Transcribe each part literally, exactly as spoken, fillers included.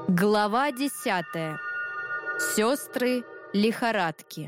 Глава десятая. Сестры лихорадки.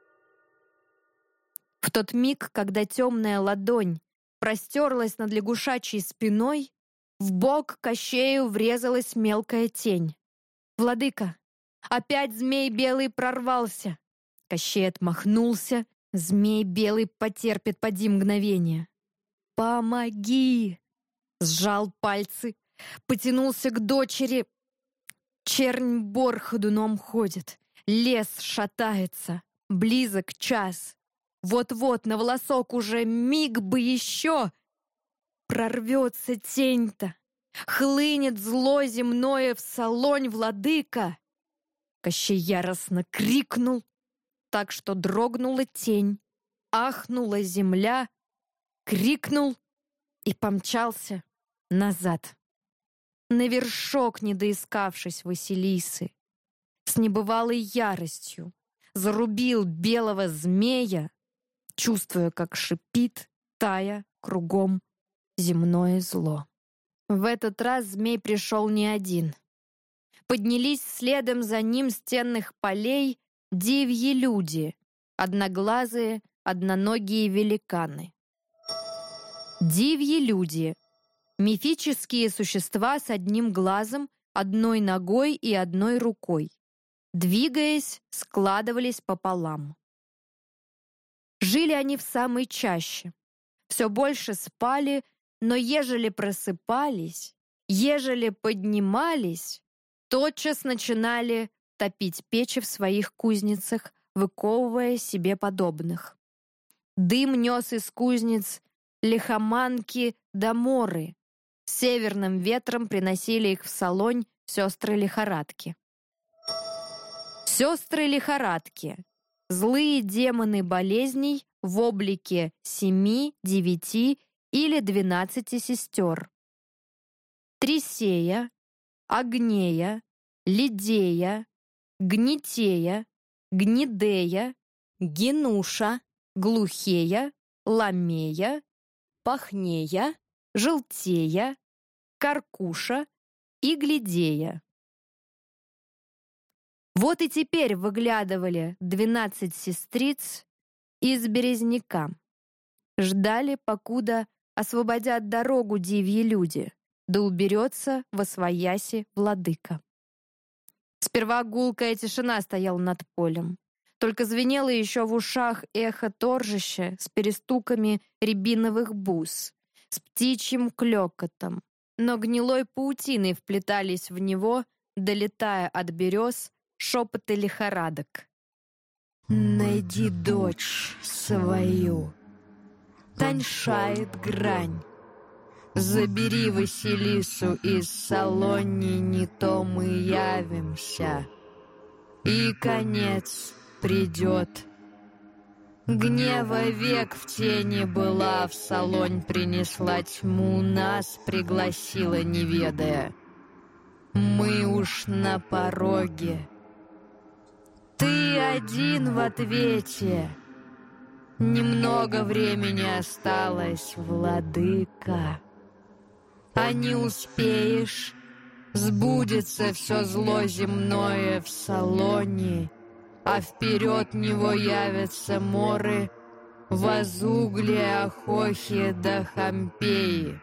В тот миг, когда темная ладонь простерлась над лягушачьей спиной, в бок Кощею врезалась мелкая тень. «Владыка! Опять змей белый прорвался!» Кощей отмахнулся. Змей белый потерпит поди мгновение. «Помоги!» Сжал пальцы, потянулся к дочери. Чернь-бор ходуном ходит, лес шатается, близок час. Вот-вот на волосок уже миг бы еще. Прорвется тень-то, хлынет зло земное в салонь, владыка. Кощей яростно крикнул, так что дрогнула тень, ахнула земля, крикнул и помчался назад. На вершок, не доискавшись Василисы, с небывалой яростью зарубил белого змея, чувствуя, как шипит, тая кругом земное зло. В этот раз змей пришел не один. Поднялись следом за ним с тенных полей дивьи люди, одноглазые, одноногие великаны. Дивьи люди — мифические существа с одним глазом, одной ногой и одной рукой. Двигаясь, складывались пополам. Жили они в самой чаще. Все больше спали, но ежели просыпались, ежели поднимались, тотчас начинали топить печи в своих кузницах, выковывая себе подобных. Дым нес из кузниц лихоманки да моры. Северным ветром приносили их в салонь сестры лихорадки. Сестры лихорадки — злые демоны болезней в облике семи, девяти или двенадцати сестер. Трисея, Агнея, Лидея, Гнетея, Гнедея, Генуша, Глухея, Ламея, Пахнея, Желтея, Каркуша и Глядея. Вот и теперь выглядывали двенадцать сестриц из березняка. Ждали, покуда освободят дорогу дивьи люди, да уберется восвояси владыка. Сперва гулкая тишина стояла над полем. Только звенело еще в ушах эхо торжища с перестуками рябиновых бус, с птичьим клёкотом, но гнилой паутиной вплетались в него, долетая от берез, шепоты лихорадок. «Найди дочь свою, тоньшает грань, забери Василису из салони, не то мы явимся, и конец придет. Гнева век в тени была, в салонь принесла тьму, нас пригласила, не ведая. Мы уж на пороге. Ты один в ответе. Немного времени осталось, владыка. А не успеешь, сбудется все зло земное в салоне, а вперед него явятся моры, Возугле, Ахохи да Хампеи.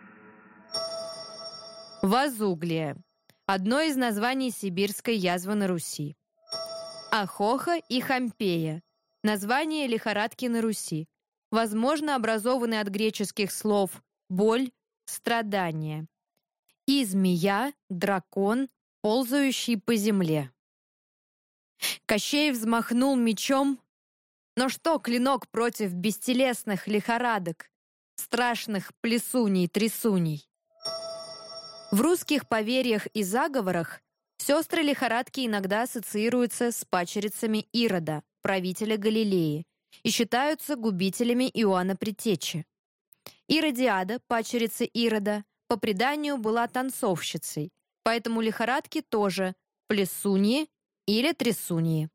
Возуглие — одно из названий сибирской язвы на Руси. Ахоха и Хампея — название лихорадки на Руси, возможно, образованы от греческих слов «боль», «страдание». И змея, дракон, ползающий по земле. Кощей взмахнул мечом, но что клинок против бестелесных лихорадок, страшных плесуней-трясуней? В русских поверьях и заговорах сестры лихорадки иногда ассоциируются с падчерицами Ирода, правителя Галилеи, и считаются губителями Иоанна Предтечи. Иродиада, падчерица Ирода, по преданию была танцовщицей, поэтому лихорадки тоже плесуньи или трясуньи.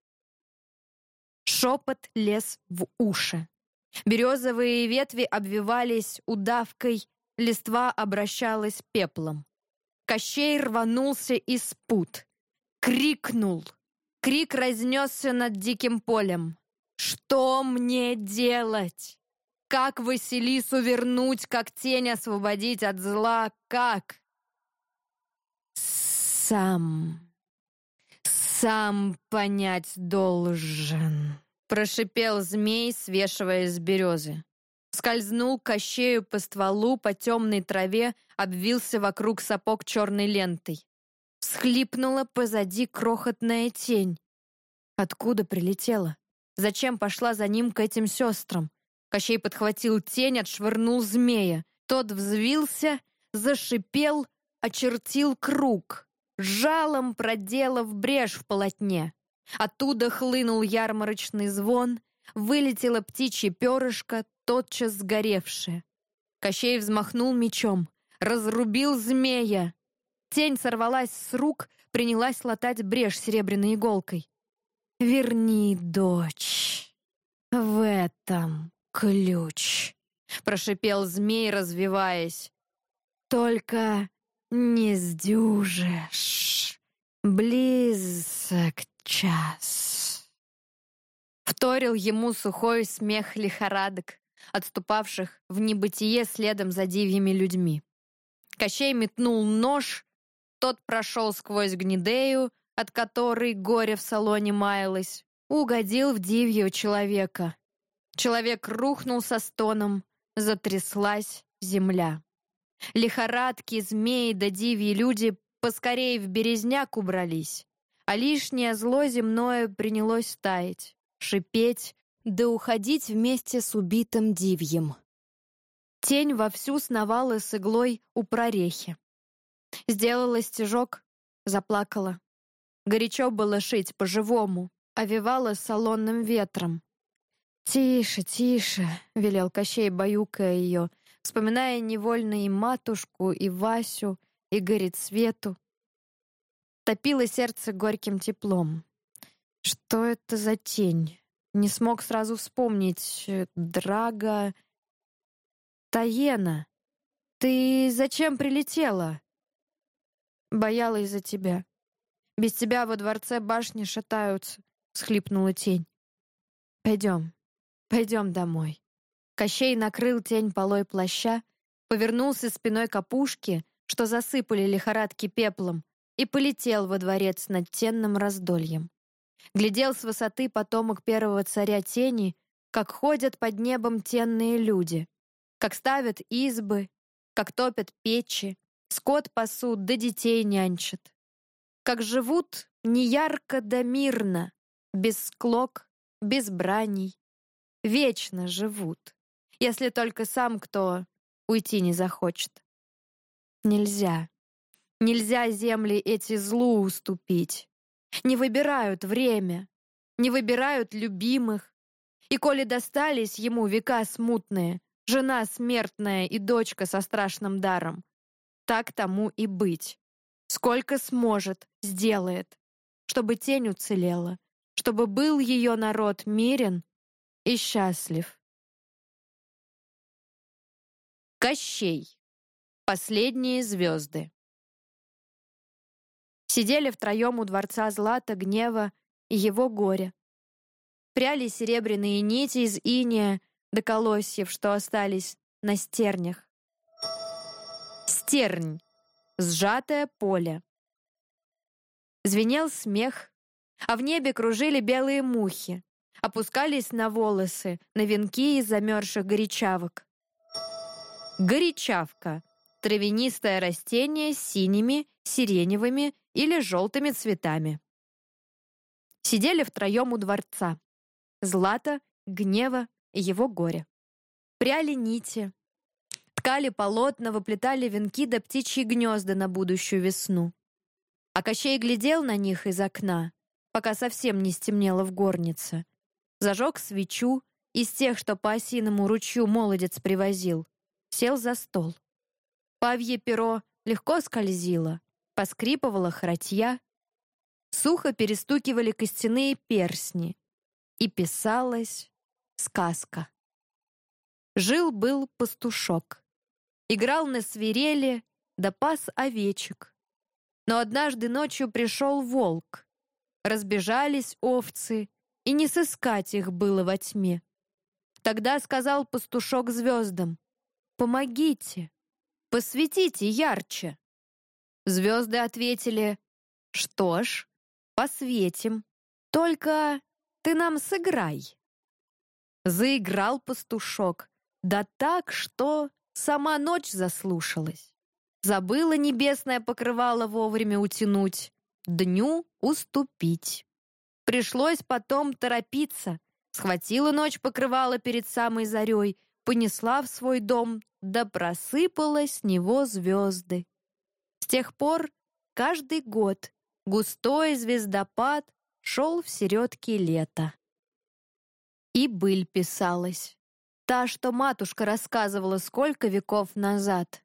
Шепот лез в уши. Березовые ветви обвивались удавкой, листва обращалась пеплом. Кощей рванулся из пут. Крикнул. Крик разнесся над диким полем. «Что мне делать? Как Василису вернуть, как тень освободить от зла? Как?» «Сам, сам понять должен», — прошипел змей, свешиваясь с березы. Скользнул Кощею по стволу, по темной траве, обвился вокруг сапог черной лентой. Всхлипнула позади крохотная тень. Откуда прилетела? Зачем пошла за ним к этим сестрам? Кощей подхватил тень, отшвырнул змея. Тот взвился, зашипел, очертил круг, жалом проделав брешь в полотне. Оттуда хлынул ярмарочный звон, вылетело птичье перышко, тотчас сгоревшее. Кощей взмахнул мечом, разрубил змея. Тень сорвалась с рук, принялась латать брешь серебряной иголкой. «Верни, дочь, в этом ключ», — прошипел змей, развиваясь. «Только не сдюжишь, близок час». Вторил ему сухой смех лихорадок, отступавших в небытие следом за дивьими людьми. Кощей метнул нож, тот прошел сквозь Гнедею, от которой горе в салоне маялось, угодил в дивьего человека. Человек рухнул со стоном, затряслась земля. Лихорадки, змеи да дивьи люди поскорее в березняк убрались, а лишнее зло земное принялось таять, шипеть да уходить вместе с убитым дивьем. Тень вовсю сновала с иглой у прорехи. Сделала стежок, заплакала. Горячо было шить по-живому, овевала солонным ветром. «Тише, тише», — велел Кощей, баюкая ее, вспоминая невольно и матушку, и Васю, и Горецвету. Топило сердце горьким теплом. Что это за тень? Не смог сразу вспомнить. Драга... Таена, ты зачем прилетела? Боялась за тебя. Без тебя во дворце башни шатаются, всхлипнула тень. Пойдем, пойдем домой. Кощей накрыл тень полой плаща, повернулся спиной к опушке, что засыпали лихорадки пеплом, и полетел во дворец над тенным раздольем. Глядел с высоты потомок первого царя тени, как ходят под небом тенные люди, как ставят избы, как топят печи, скот пасут да детей нянчат, как живут неярко да мирно, без склок, без браней, вечно живут, если только сам кто уйти не захочет. Нельзя, нельзя земли эти злу уступить. Не выбирают время, не выбирают любимых. И коли достались ему века смутные, жена смертная и дочка со страшным даром, так тому и быть. Сколько сможет, сделает, чтобы тень уцелела, чтобы был ее народ мирен и счастлив. Кощей. Последние звезды. Сидели втроем у дворца Злата, Гнева и его горя. Пряли серебряные нити из иния до колосьев, что остались на стернях. Стернь. Сжатое поле. Звенел смех, а в небе кружили белые мухи, опускались на волосы, на венки из замерзших горячавок. Горячавка. Травянистое растение с синими, сиреневыми или желтыми цветами. Сидели втроем у дворца. Злата, Гнева и его горе. Пряли нити, ткали полотна, выплетали венки да птичьи гнезда на будущую весну. А Кощей глядел на них из окна, пока совсем не стемнело в горнице. Зажег свечу из тех, что по осиному ручью молодец привозил. Сел за стол. Павье перо легко скользило, поскрипывала хратья, сухо перестукивали костяные перстни, и писалась сказка. Жил-был пастушок. Играл на свирели, да пас овечек, Но однажды ночью пришел волк. Разбежались овцы, и не сыскать их было во тьме. Тогда сказал пастушок звездам: «Помогите, посветите ярче». Звезды ответили: «Что ж, посветим, только ты нам сыграй». Заиграл пастушок, да так, что сама ночь заслушалась. Забыла небесное покрывало вовремя утянуть, дню уступить. Пришлось потом торопиться. Схватила ночь покрывало перед самой зарей, понесла в свой дом, да просыпала с него звезды. С тех пор каждый год густой звездопад шел в середке лета. И быль писалась, та, что матушка рассказывала сколько веков назад.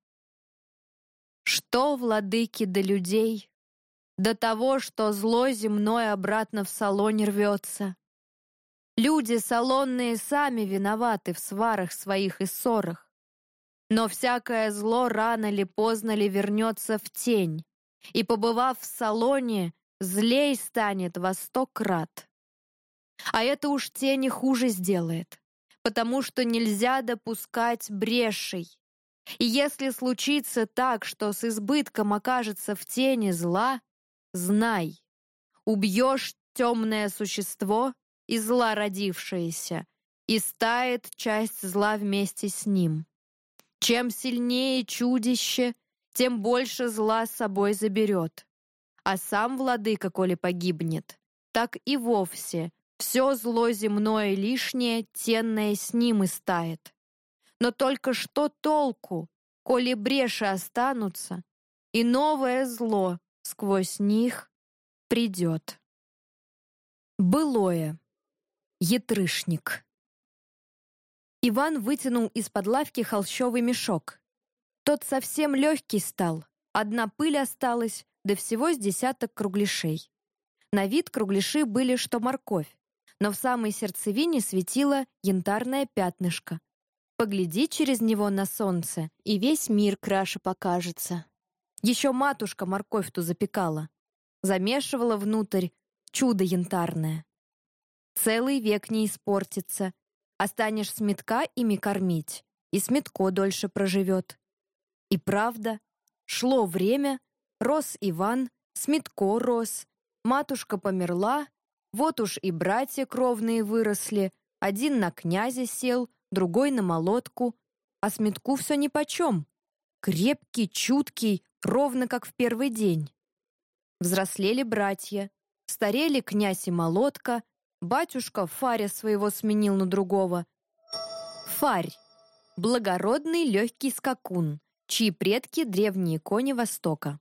Что, владыки, до людей, до того, что зло земное обратно в салонь рвется. Люди салонные сами виноваты в сварах своих и ссорах. Но всякое зло рано ли поздно ли вернется в тень, и, побывав в салоне, злей станет во сто крат. А это уж тени хуже сделает, потому что нельзя допускать брешей. И если случится так, что с избытком окажется в тени зла, знай, убьешь темное существо и зла родившееся, и стает часть зла вместе с ним. Чем сильнее чудище, тем больше зла с собой заберет. А сам владыка, коли погибнет, так и вовсе все зло земное лишнее, тенное с ним и стает. Но только что толку, коли бреши останутся, и новое зло сквозь них придет. Былое. Ятрышник. Иван вытянул из-под лавки холщовый мешок. Тот совсем легкий стал, одна пыль осталась, да всего с десяток кругляшей. На вид кругляши были, что морковь, но в самой сердцевине светило янтарное пятнышко. Погляди через него на солнце, и весь мир краше покажется. Еще матушка морковь ту запекала. Замешивала внутрь чудо янтарное. Целый век не испортится. Останешь сметка ими кормить, и сметко дольше проживет. И правда, шло время, рос Иван, сметко рос, матушка померла, вот уж и братья кровные выросли, один на князя сел, другой на молотку, а сметку все нипочем. Крепкий, чуткий, ровно как в первый день. Взрослели братья, старели князь и молотка, батюшка фаря своего сменил на другого. Фарь — благородный легкий скакун, чьи предки — древние кони Востока.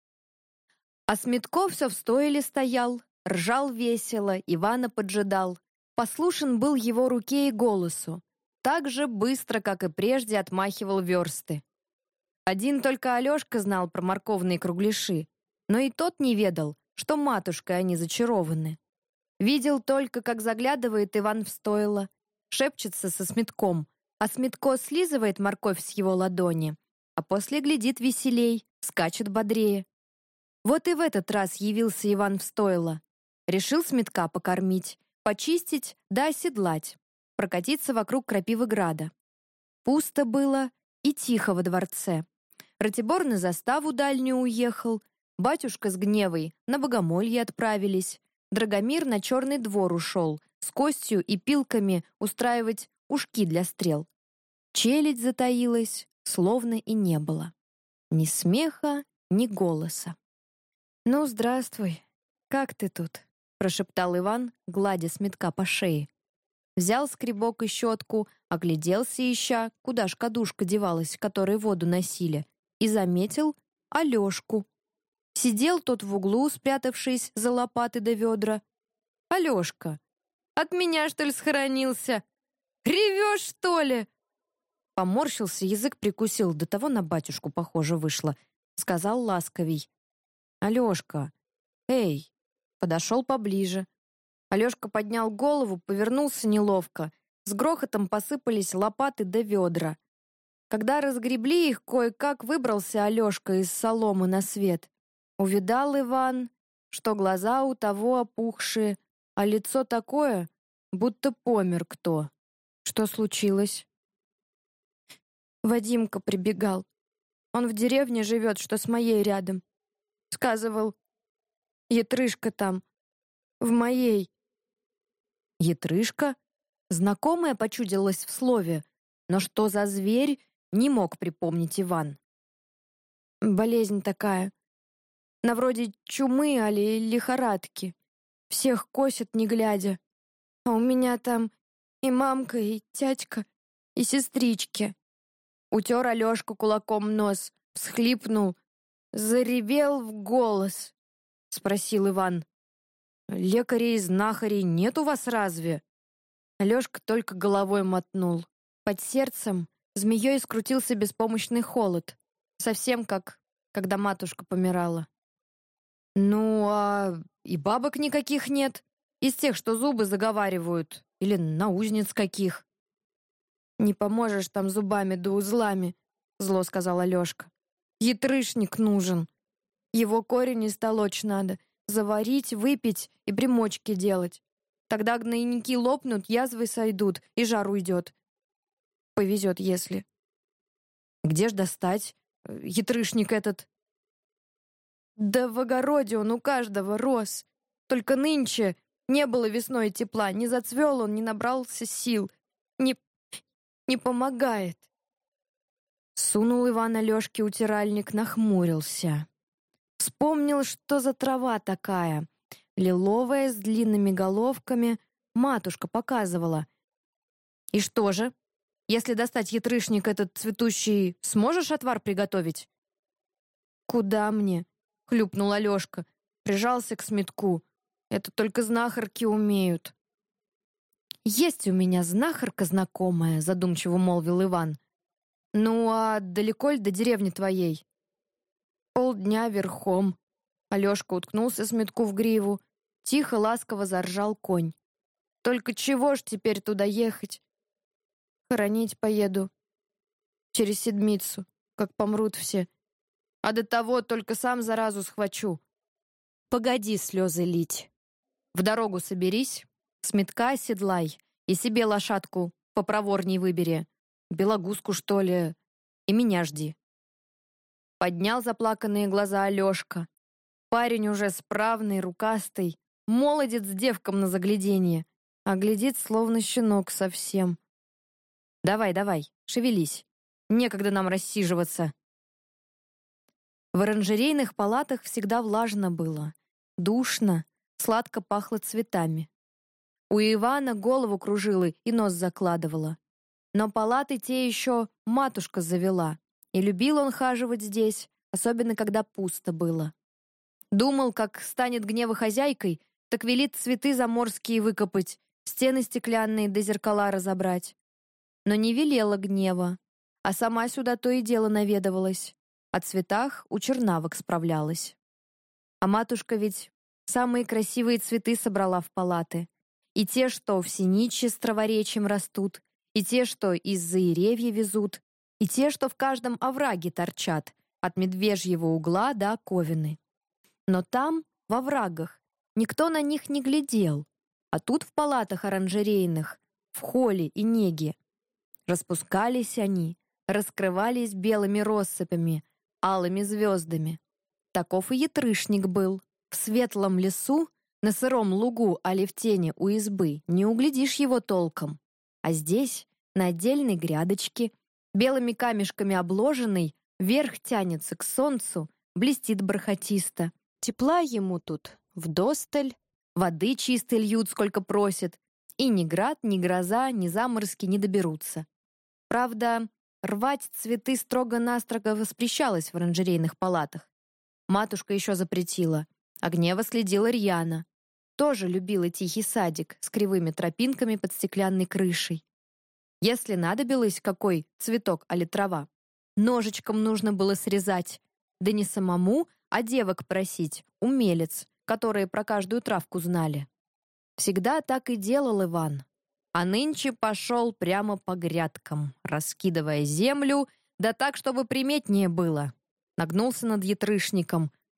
А Сметко все в стойле стоял, ржал весело, Ивана поджидал. Послушен был его руке и голосу. Так же быстро, как и прежде, отмахивал версты. Один только Алешка знал про морковные кругляши, но и тот не ведал, что матушкой они зачарованы. Видел только, как заглядывает Иван в стойло, шепчется со Сметком, а Сметко слизывает морковь с его ладони, а после глядит веселей, скачет бодрее. Вот и в этот раз явился Иван в стойло. Решил Сметка покормить, почистить да оседлать, прокатиться вокруг Крапивограда. Пусто было и тихо во дворце. Ратибор на заставу дальнюю уехал, батюшка с Гневой на богомолье отправились, Драгомир на черный двор ушел, с костью и пилками устраивать ушки для стрел. Челядь затаилась, словно и не было. Ни смеха, ни голоса. «Ну, здравствуй, как ты тут?» прошептал Иван, гладя Сметка по шее. Взял скребок и щетку, огляделся ища, куда ж кадушка девалась, которой воду носили, и заметил Алешку. Сидел тот в углу, спрятавшись за лопаты да ведра. «Алешка, от меня, что ли, схоронился? Ревешь, что ли?» Поморщился, язык прикусил, до того на батюшку похоже вышло. Сказал ласковей: «Алешка, эй!» Подошел поближе. Алешка поднял голову, повернулся неловко. С грохотом посыпались лопаты да ведра. Когда разгребли их, кое-как выбрался Алешка из соломы на свет. Увидал Иван, что глаза у того опухшие, а лицо такое, будто помер кто. Что случилось? Вадимка прибегал. Он в деревне живет, что с моей рядом. Сказывал, Ятрышка там, в моей. Ятрышка? Знакомая почудилась в слове, но что за зверь, не мог припомнить Иван. Болезнь такая, на вроде чумы али лихорадки. Всех косят, не глядя. А у меня там и мамка, и тятька, и сестрички. Утер Алешка кулаком нос, всхлипнул, заревел в голос. Спросил Иван. «Лекарей и знахарей нет у вас разве?» Алешка только головой мотнул. Под сердцем змеей скрутился беспомощный холод. Совсем как, когда матушка помирала. «Ну, а и бабок никаких нет? Из тех, что зубы заговаривают? Или наузниц каких?» «Не поможешь там зубами да узлами», — зло сказал Алешка. «Ятрышник нужен. Его корень истолочь надо, заварить, выпить и примочки делать. Тогда гнойники лопнут, язвы сойдут, и жар уйдет. Повезет, если». «Где ж достать? Ятрышник этот?» «Да в огороде он у каждого рос. Только нынче не было весной тепла, не зацвел он, не набрался сил. Не, не помогает». Сунул Иван Алешке утиральник, нахмурился. Вспомнил, что за трава такая. Лиловая, с длинными головками. Матушка показывала. «И что же? Если достать ятрышник этот цветущий, сможешь отвар приготовить?» «Куда мне?» — хлюпнул Алешка. Прижался к сметку. «Это только знахарки умеют». «Есть у меня знахарка знакомая», — задумчиво молвил Иван. «Ну, а далеко ли до деревни твоей?» «Полдня верхом». Алешка уткнулся сметку в гриву. Тихо, ласково заржал конь. «Только чего ж теперь туда ехать? Хоронить поеду. Через седмицу, как помрут все. А до того только сам заразу схвачу». «Погоди слезы лить. В дорогу соберись, сметка оседлай и себе лошадку попроворней выбери. Белогуску, что ли, и меня жди». Поднял заплаканные глаза Алешка. Парень уже справный, рукастый, молодец с девком на загляденье, а глядит, словно щенок совсем. «Давай, давай, шевелись. Некогда нам рассиживаться». В оранжерейных палатах всегда влажно было, душно, сладко пахло цветами. У Ивана голову кружило и нос закладывало. Но палаты те еще матушка завела, и любил он хаживать здесь, особенно когда пусто было. Думал, как станет гнева хозяйкой, так велит цветы заморские выкопать, стены стеклянные до зеркала разобрать. Но не велела гнева, а сама сюда то и дело наведывалась. О цветах у чернавок справлялась. А матушка ведь самые красивые цветы собрала в палаты. И те, что в синичье с траворечьем растут, и те, что из-за деревья везут, и те, что в каждом овраге торчат, от медвежьего угла до оковины. Но там, в оврагах, никто на них не глядел, а тут в палатах оранжерейных, в холле и неге. Распускались они, раскрывались белыми россыпями, алыми звездами. Таков и ятрышник был. В светлом лесу, на сыром лугу, али в тени у избы, не углядишь его толком. А здесь, на отдельной грядочке, белыми камешками обложенный, вверх тянется к солнцу, блестит бархатисто. Тепла ему тут вдосталь, воды чистой льют, сколько просят, и ни град, ни гроза, ни заморозки не доберутся. Правда, рвать цветы строго-настрого воспрещалось в оранжерейных палатах. Матушка еще запретила, а гнева следила рьяно. Тоже любила тихий садик с кривыми тропинками под стеклянной крышей. Если надобилось какой цветок али трава, ножичком нужно было срезать, да не самому, а девок просить, умелец, которые про каждую травку знали. Всегда так и делал Иван. А нынче пошел прямо по грядкам, раскидывая землю, да так, чтобы приметнее было. Нагнулся над ятрышником,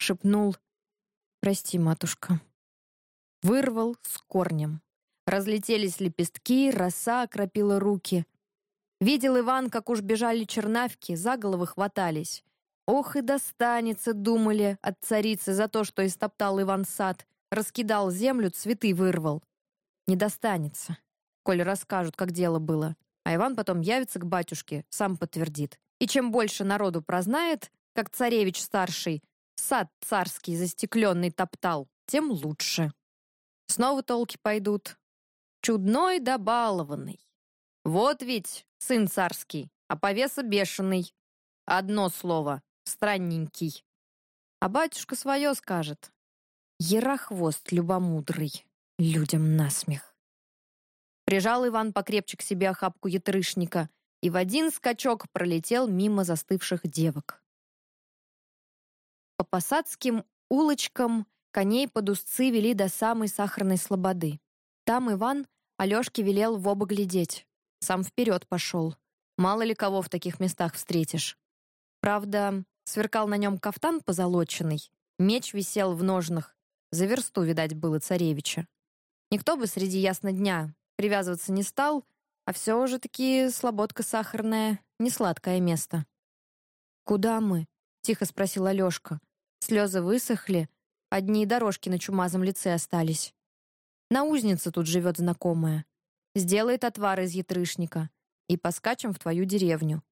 шепнул: «Прости, матушка». Вырвал с корнем. Разлетелись лепестки, роса окропила руки. Видел Иван, как уж бежали чернавки, за головы хватались. Ох и достанется, думали, от царицы за то, что истоптал Иван сад, раскидал землю, цветы вырвал. Не достанется, коль расскажут, как дело было. А Иван потом явится к батюшке, сам подтвердит. И чем больше народу прознает, как царевич-старший сад царский застекленный топтал, тем лучше. Снова толки пойдут. Чудной да балованный. Вот ведь сын царский, а повеса бешеный. Одно слово — странненький. А батюшка свое скажет. Ярохвост любомудрый, людям насмех. Прижал Иван покрепче к себе охапку ятрышника и в один скачок пролетел мимо застывших девок. По посадским улочкам коней под узцы вели до самой Сахарной слободы. Там Иван Алёшке велел в оба глядеть. Сам вперед пошел. Мало ли кого в таких местах встретишь. Правда, сверкал на нем кафтан позолоченный, меч висел в ножнах, за версту, видать, было царевича. Никто бы среди ясно дня привязываться не стал, а все же таки слободка Сахарная — не сладкое место. «Куда мы?» — тихо спросил Алёшка. Слезы высохли, одни дорожки на чумазом лице остались. Наузница тут живет знакомая. Сделает отвар из ятрышника и поскачем в твою деревню».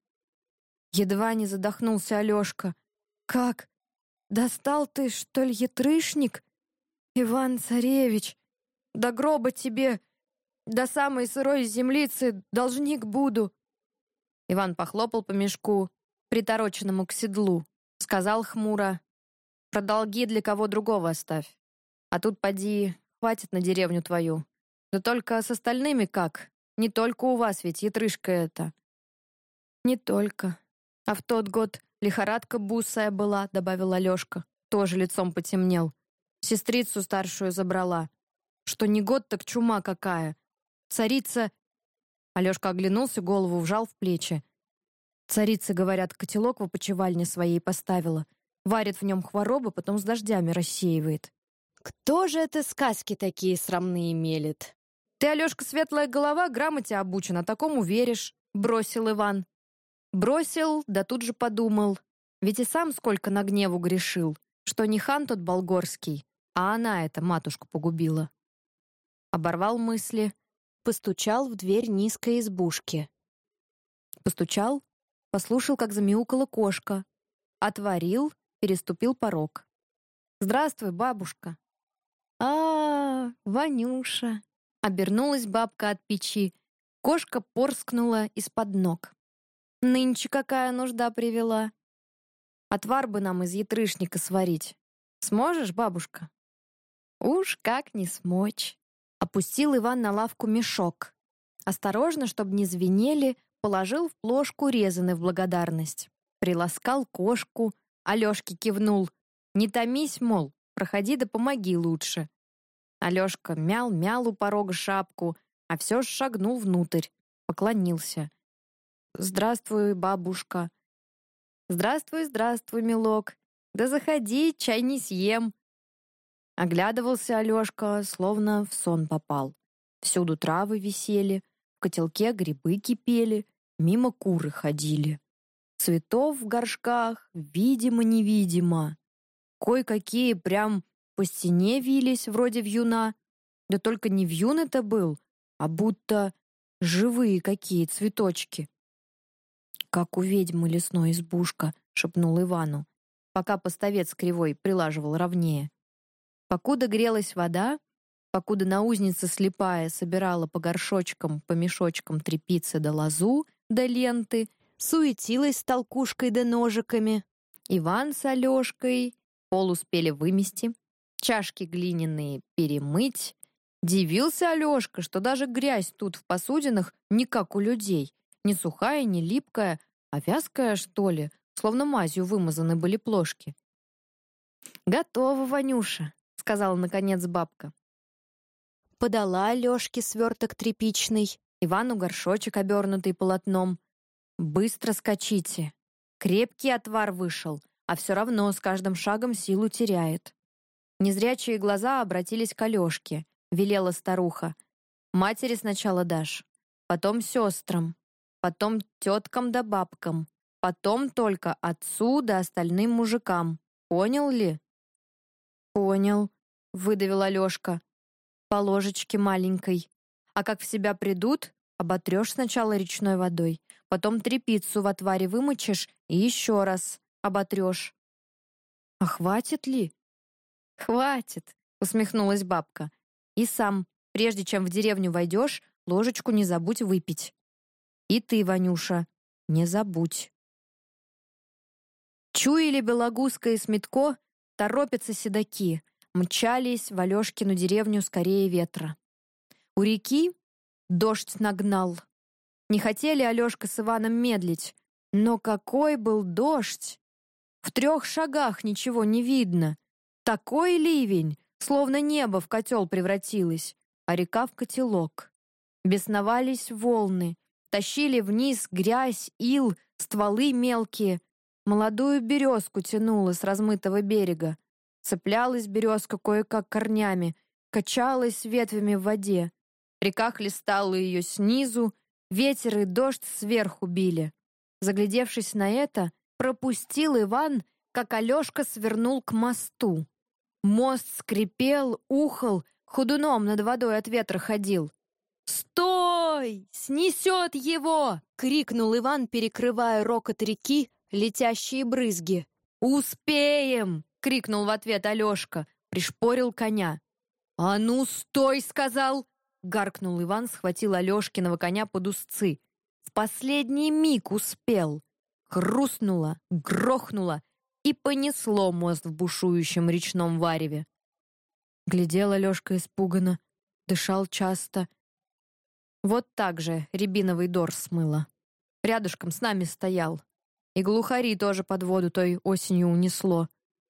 Едва не задохнулся Алёшка. «Как? Достал ты, что ли, ятрышник? Иван-царевич, до гроба тебе, до самой сырой землицы должник буду». Иван похлопал по мешку, притороченному к седлу, сказал хмуро: «Про долги для кого другого оставь. А тут, поди, хватит на деревню твою. Да только с остальными как? Не только у вас ведь ятрышка это». «Не только. А в тот год лихорадка бусая была», — добавил Алёшка. Тоже лицом потемнел. «Сестрицу старшую забрала. Что не год, так чума какая. Царица...» Алёшка оглянулся, голову вжал в плечи. «Царица, говорят, котелок в опочивальне своей поставила. Варит в нем хворобы, потом с дождями рассеивает». «Кто же это сказки такие срамные мелет?» «Ты, Алёшка, светлая голова, грамоте обучен, а такому веришь», — бросил Иван. Бросил, да тут же подумал. Ведь и сам сколько на гневу грешил, что не хан тот болгорский, а она эта матушку погубила. Оборвал мысли, Постучал в дверь низкой избушки. Постучал, послушал, как замяукала кошка. Отворил, переступил порог. «Здравствуй, бабушка». «А, Ванюша!» Обернулась бабка от печи. Кошка порскнула из-под ног. «Нынче какая нужда привела? Отвар бы нам из ятрышника сварить. Сможешь, бабушка?» «Уж как не смочь!» Опустил Иван на лавку мешок. Осторожно, чтобы не звенели, положил в плошку резаны в благодарность. Приласкал кошку, Алёшке кивнул. «Не томись, мол, проходи да помоги лучше». Алёшка мял-мял у порога шапку, а все ж шагнул внутрь, поклонился. «Здравствуй, бабушка». «Здравствуй, здравствуй, милок. Да заходи, чай не съем». Оглядывался Алёшка, словно в сон попал. Всюду травы висели, в котелке грибы кипели, мимо куры ходили. Цветов в горшках видимо-невидимо. Кое-какие прям по стене вились, вроде вьюна. Да только не вьюн это был, а будто живые какие цветочки. «Как у ведьмы лесной избушка», — шепнул Ивану, пока поставец кривой прилаживал ровнее. Покуда грелась вода, покуда наузница слепая собирала по горшочкам, по мешочкам тряпицы да лозу да ленты, суетилась с толкушкой да ножиками, Иван с Алёшкой пол успели вымести, чашки глиняные перемыть. Дивился Алёшка, что даже грязь тут в посудинах не как у людей, не сухая, не липкая, а вязкая, что ли, словно мазью вымазаны были плошки. «Готово, Ванюша», — сказала наконец бабка. Подала Алёшке сверток тряпичный, Ивану горшочек, обернутый полотном. «Быстро скачите. Крепкий отвар вышел, а все равно с каждым шагом силу теряет. Незрячие глаза обратились к Алёшке. Велела старуха: «Матери сначала дашь, потом сестрам, потом теткам да бабкам, потом только отцу да остальным мужикам. Понял ли?» «Понял», — выдавил Алёшка. «По ложечке маленькой. А как в себя придут, оботрёшь сначала речной водой, потом тряпицу в отваре вымочишь и еще раз оботрёшь». «А хватит ли?» «Хватит», — усмехнулась бабка. «И сам, прежде чем в деревню войдешь, ложечку не забудь выпить. И ты, Ванюша, не забудь». Чуяли Белогузка и Сметко, торопятся седаки, мчались в Алёшкину деревню скорее ветра. У реки дождь нагнал. Не хотели Алёшка с Иваном медлить, но какой был дождь! В трех шагах ничего не видно. Такой ливень, словно небо в котел превратилось, а река в котелок. Бесновались волны, тащили вниз грязь, ил, стволы мелкие. Молодую березку тянуло с размытого берега. Цеплялась березка кое-как корнями, качалась ветвями в воде. Река хлестала ее снизу, ветер и дождь сверху били. Заглядевшись на это, пропустил Иван, как Алёшка свернул к мосту. Мост скрипел, ухал, ходуном над водой от ветра ходил. «Стой! Снесет его!» — крикнул Иван, перекрывая рокот реки, летящие брызги. «Успеем!» — крикнул в ответ Алёшка, пришпорил коня. «А ну, стой!» — сказал. Гаркнул Иван, схватил Алёшкиного коня под узцы. В последний миг успел. Хрустнуло, грохнуло, и понесло мост в бушующем речном вареве. Глядел Алёшка испуганно, дышал часто. Вот так же рябиновый дор смыло. Рядышком с нами стоял. И глухари тоже под воду той осенью унесло.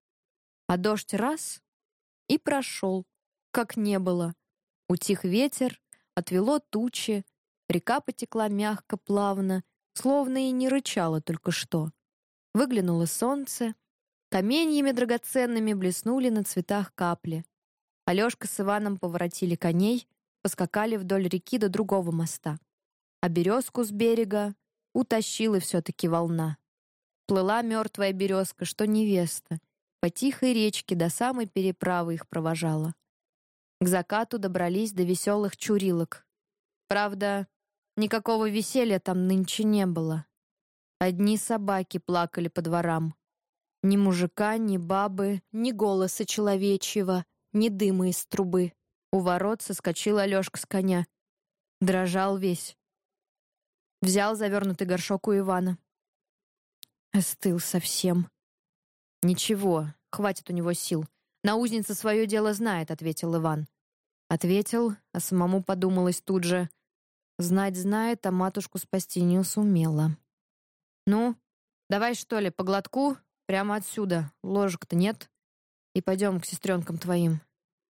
А дождь раз — и прошел, как не было. Утих ветер, отвело тучи, река потекла мягко, плавно, словно и не рычала только что. Выглянуло солнце, каменьями драгоценными блеснули на цветах капли. Алёшка с Иваном поворотили коней, поскакали вдоль реки до другого моста. А березку с берега утащила все-таки волна. Плыла мертвая березка, что невеста, по тихой речке до самой переправы их провожала. К закату добрались до веселых чурилок. Правда, никакого веселья там нынче не было. Одни собаки плакали по дворам. Ни мужика, ни бабы, ни голоса человечьего, ни дыма из трубы. У ворот соскочил Алёшка с коня. Дрожал весь. Взял завернутый горшок у Ивана. Остыл совсем. «Ничего, хватит у него сил. Наузница свое дело знает», — ответил Иван. Ответил, а самому подумалось тут же. Знать знает, а матушку спасти не сумела. «Ну, давай что ли, по глотку? Прямо отсюда. Ложек-то нет. И пойдем к сестренкам твоим».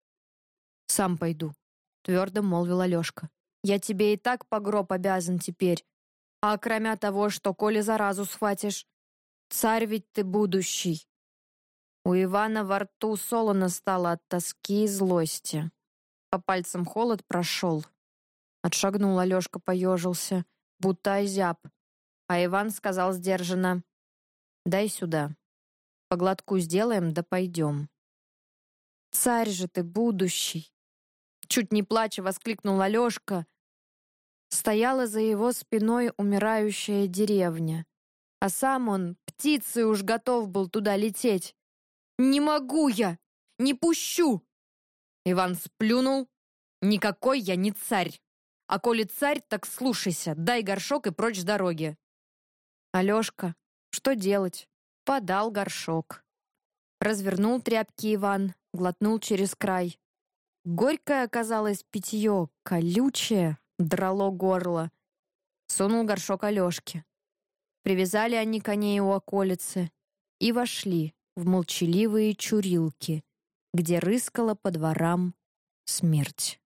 «Сам пойду», — твердо молвил Алёшка. «Я тебе и так по гроб обязан теперь. А кроме того, что, коли заразу схватишь, царь ведь ты будущий». У Ивана во рту солоно стало от тоски и злости. По пальцам холод прошел. Отшагнул Алёшка, поежился, будто озяб. А Иван сказал сдержанно: «Дай сюда. По глотку сделаем, да пойдем». «Царь же ты будущий!» Чуть не плача воскликнул Алёшка. Стояла за его спиной умирающая деревня. А сам он птицей уж готов был туда лететь. «Не могу я! Не пущу!» Иван сплюнул. «Никакой я не царь. А коли царь, так слушайся, дай горшок и прочь с дороги». Алёшка, что делать? Подал горшок. Развернул тряпки Иван, глотнул через край. Горькое оказалось питье, колючее, драло горло. Сунул горшок Алёшке. Привязали они коней у околицы и вошли в молчаливые чурилки, где рыскала по дворам смерть.